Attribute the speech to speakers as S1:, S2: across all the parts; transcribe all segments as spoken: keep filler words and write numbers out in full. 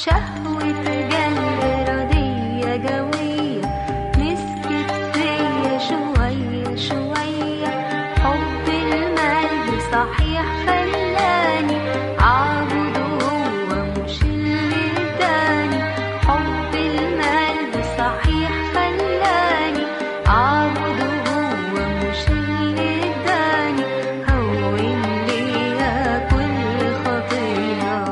S1: شهوة قلبي رضية جوية مسكت فيا شوية شوية. حب المال صحيح خلاني عبده هو مش اللي اداني. حب المال صحيح خلاني عبده هو مش اللي اداني. هون ليا كل خطية.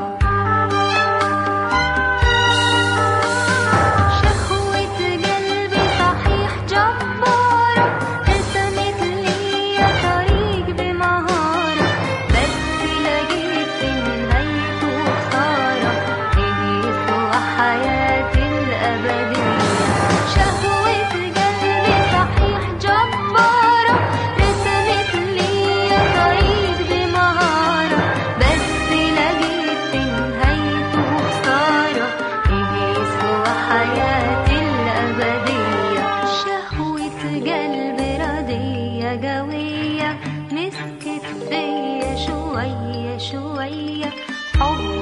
S1: شهوة قلبي صحيح جبارة رسمت ليا طريق بمهارة، بس لقيت في نهايته خسارة. إيه يسوى حياتي الأبدية. شهوة قلبي صحيح جبارة رسمت ليا طريق بمهارة، بس لقيت في نهايته خسارة. إيه يسوى حياتي الأبدية. شهوة قلبي رضية جوية مسكت فيا شوية شوية. حب